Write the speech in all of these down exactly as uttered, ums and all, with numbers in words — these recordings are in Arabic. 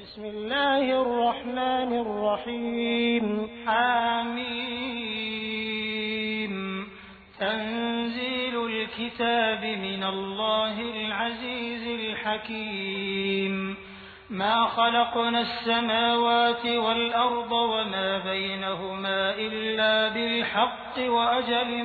بسم الله الرحمن الرحيم حميم تنزيل الكتاب من الله العزيز الحكيم ما خلقنا السماوات والأرض وما بينهما إلا بالحق وأجل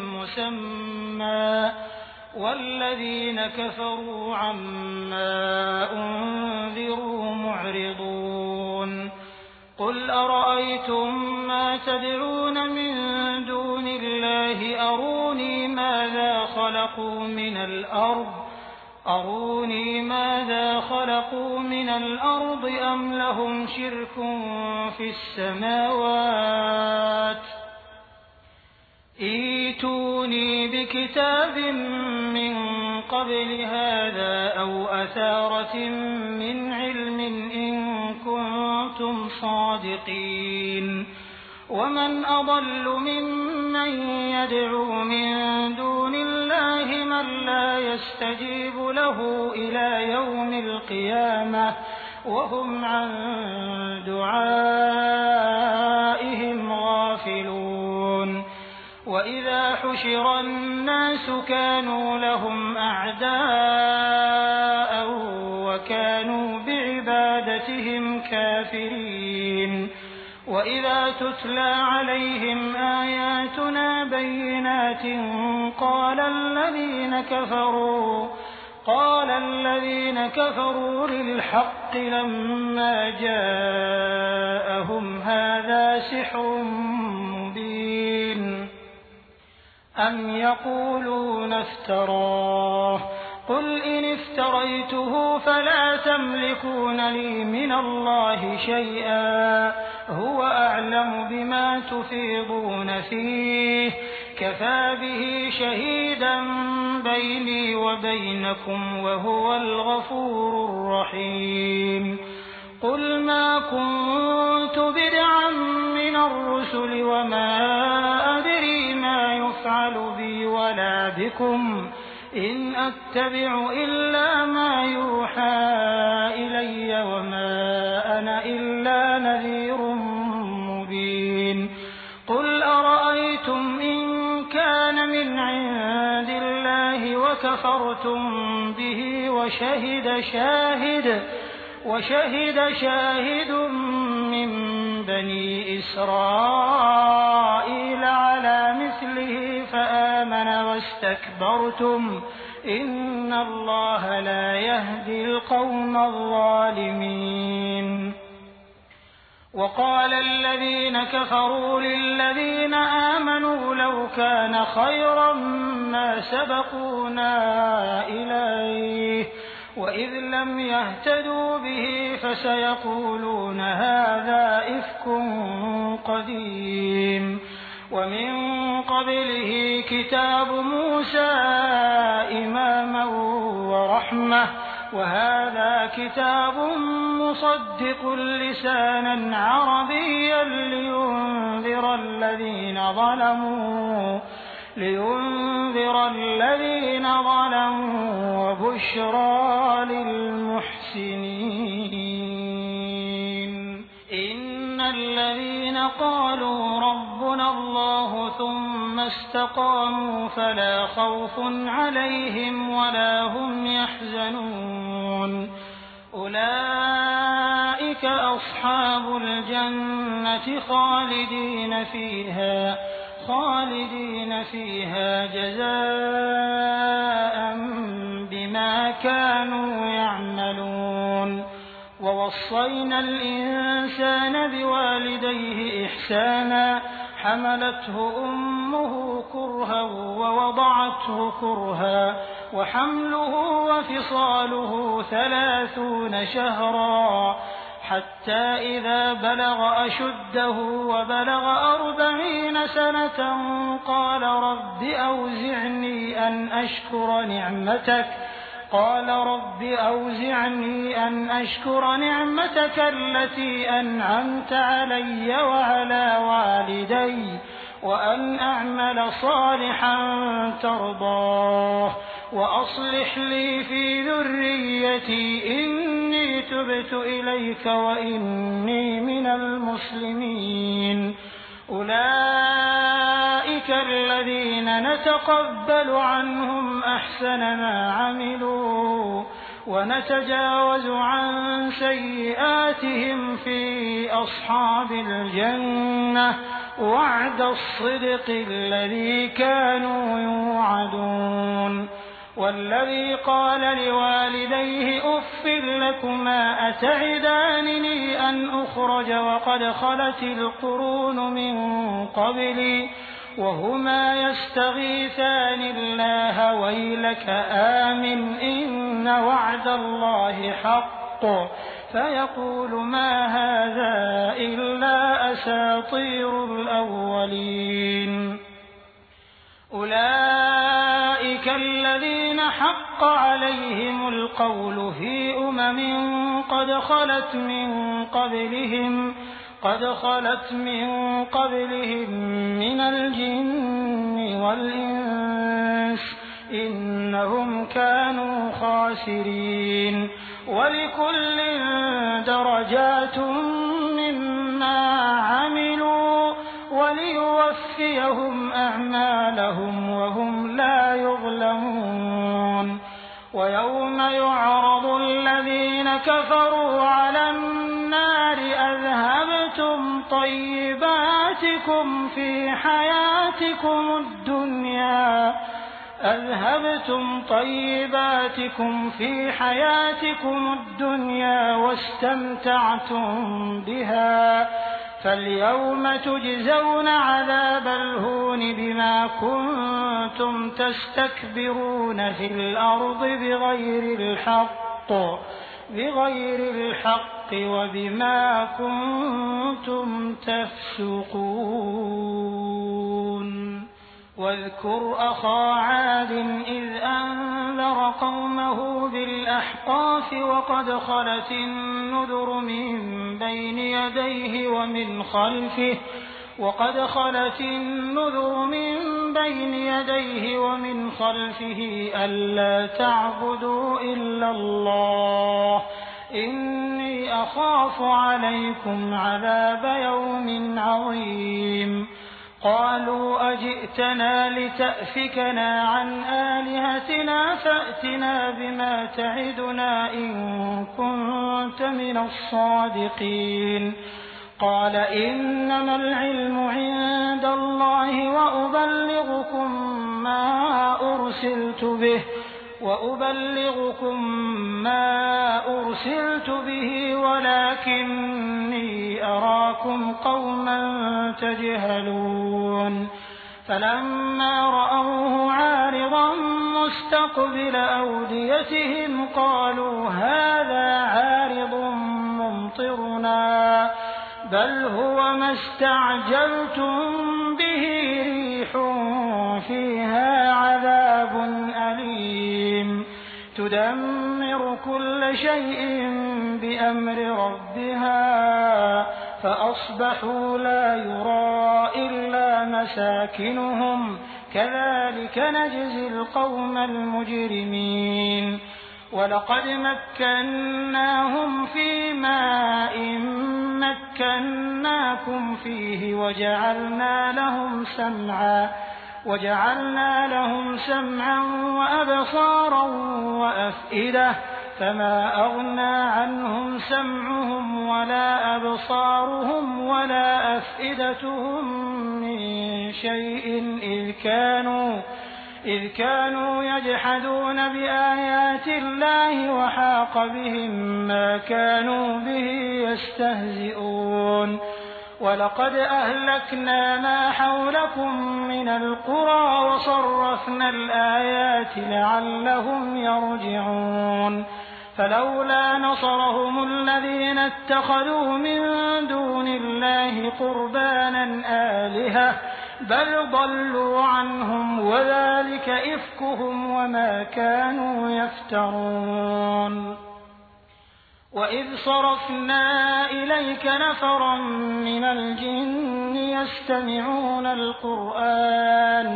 مسمى والذين كفروا عما أنذروا معرضون قل أرأيتم ما تدعون من دون الله أروني ماذا خلقوا من الأرض أروني ماذا خلقوا من الأرض أم لهم شرك في السماوات ائتوني بكتاب من قبل هذا أو أثارة من علم إن كنتم صادقين ومن أضل ممن يدعو من دون الله من لا يستجيب له إلى يوم القيامة وهم عن دعائهم غافلون وإذا حشر الناس كانوا لهم أعداء وكانوا بعبادتهم كافرين وإذا تتلى عليهم آياتنا بينات قال الذين كفروا قال الذين كفروا للحق لما جاءهم هذا سحر مبين أم يقولون افتراه قل إن افتريته فلا تملكون لي من الله شيئا هو أعلم بما تفيضون فيه كفى به شهيدا بيني وبينكم وهو الغفور الرحيم قل ما كنت بدعا من الرسل وما أدري ما يفعل بي ولا بكم إن أتبع إلا ما يوحى إلي وما أنا إلا نذير مبين قل أرأيتم إن كان من عند الله وكفرتم به وشهد شاهد وشهد شاهد من بني إسرائيل على مثله فآمن واستكبرتم إن الله لا يهدي القوم الظالمين وقال الذين كفروا للذين آمنوا لو كان خيرا ما سبقونا إليه وإذ لم يهتدوا به فسيقولون هذا إفك قديم ومن قبله كتاب موسى إماما ورحمة وهذا كتاب مصدق لسانا عربيا لينذر الذين ظلموا لينذر الذين ظلموا وبشرى للمحسنين إن الذين قالوا ربنا الله ثم استقاموا فلا خوف عليهم ولا هم يحزنون أولئك أصحاب الجنة خالدين فيها خالدين فيها جزاء بما كانوا يعملون ووصينا الإنسان بوالديه إحسانا حملته أمه كرها ووضعته كرها وحمله وفصاله ثلاثون شهرا حتى إذا بلغ أشده وبلغ أربعين سنة قال رب أوزعني أن أشكر نعمتك قال رب أوزعني أن أشكر نعمتك التي أنعمت علي وعلى والدي وأن أعمل صالحا ترضاه وأصلح لي في ذريتي إني تبت إليك وإني من المسلمين. أولئك الذين نتقبل عنهم أحسن ما عملوا ونتجاوز عن سيئاتهم في أصحاب الجنة وعد الصدق الذي كانوا يوعدون. والذي قال لوالديه أف لكما أتعدانني أن أخرج وقد خلت القرون من قبلي وهما يستغيثان الله ويلك آمن إن وعد الله حق فيقول ما هذا إلا أساطير الأولين. أولئك الذين حق عليهم القول في أمم قد خلت من قبلهم قد خلت من قبلهم من الجن والإنس إنهم كانوا خاسرين. ولكل درجات مما عملوا وليوفيهم أعمالهم وهم لا يظلمون. ويوم يعرض الذين كفروا على النار أذهبتم طيباتكم في حياتكم الدنيا أذهبتم طيباتكم في حياتكم الدنيا واستمتعتم بها فاليوم تجزون عذاب الهون بما كنتم تستكبرون في الأرض بغير الحق بغير الحق وبما كنتم تفسقون. واذكر أخا عاد إذ أنذر قومه بالأحقاف وقد خلت النذر من بين يديه ومن خلفه وقد خلت النذر من بين يديه ومن خلفه ألا تعبدوا إلا الله إني أخاف عليكم عذاب يوم عظيم. قالوا أجئتنا لتأفكنا عن آلهتنا فأتنا بما تعدنا إن كنت من الصادقين. قال إنما العلم عند الله وأبلغكم ما أرسلت به وأبلغكم ما أرسلت به ولكني أراكم قوما تجهلون. فلما رأوه عارضا مستقبل أوديتهم قالوا هذا عارض ممطرنا بل هو ما استعجلتم به ريح فيها عذاب أليم تدمر كل شيء بأمر ربها فأصبحوا لا يرى إلا مساكنهم كذلك نجزي القوم المجرمين. ولقد مكناهم في ماء مكناكم فيه وجعلنا لهم سمعا وجعلنا لهم سمعا وأبصارا وأفئدة فما أغنى عنهم سمعهم ولا أبصارهم ولا أفئدتهم من شيء إذ كانوا إذ كانوا يجحدون بآيات الله وحاق بهم ما كانوا به يستهزئون. ولقد أهلكنا ما حولكم من القرى وصرفنا الآيات لعلهم يرجعون. فلولا نصرهم الذين اتخذوا من دون الله قربانا آلهة بل ضلوا عنهم وذلك إفكهم وما كانوا يفترون. وإذ صرفنا إليك نفرا من الجن يستمعون القرآن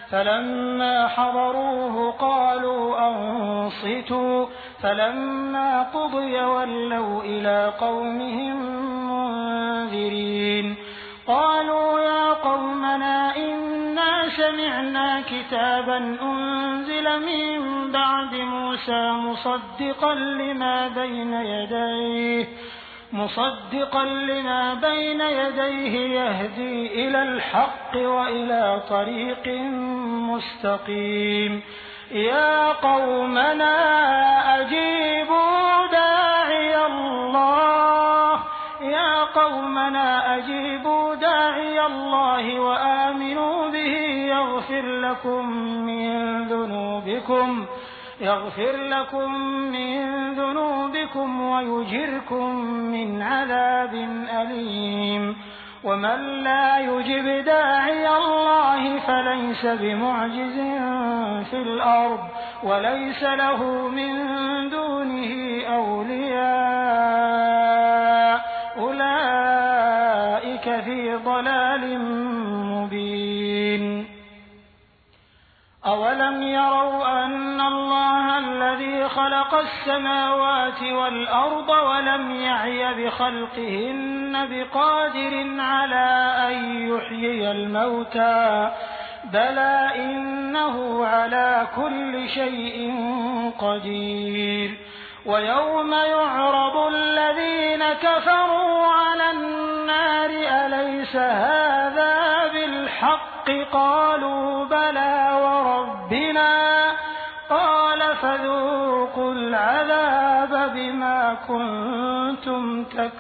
فلما حضروه قالوا أنصتوا فلما قضي ولوا إلى قومهم منذرين قالوا يا قومنا إنا سمعنا كتابا أنزل من بعد موسى مصدقا لما بين يديه مصدقا لما بين يديه يهدي إلى الحق وإلى طريق مستقيم يا قومنا أجيبوا داعي الله يا قومنا أجيبوا داعي الله وآمنوا به يغفر لكم من ذنوبكم يغفر لكم من ذنوبكم ويجركم من عذاب أليم ومن لا يجب داعي الله فليس بمعجز في الأرض وليس له من دونه أولياء أولئك في ضلال مبين أولم يروا أن الله الذي خلق السماوات والأرض ولم يعي بخلقهن بقادر على أن يحيي الموتى بلى إنه على كل شيء قدير ويوم يعرض الذين كفروا على النار أليس هذا بالحق قالوا بلى وربنا قال فذوقوا العذاب بما كنتم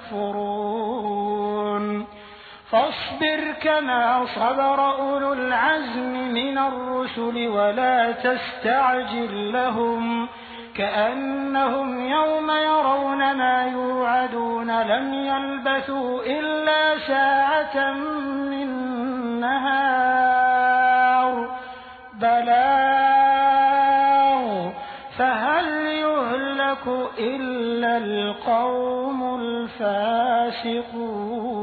تكفرون فاصبر كما صبر أولو العزم من الرسل ولا تستعجل لهم كأنهم يوم يرون ما يوعدون لم يلبثوا إلا ساعة من نهار بلاغ فهل يهلك إلا القوم الفاسقون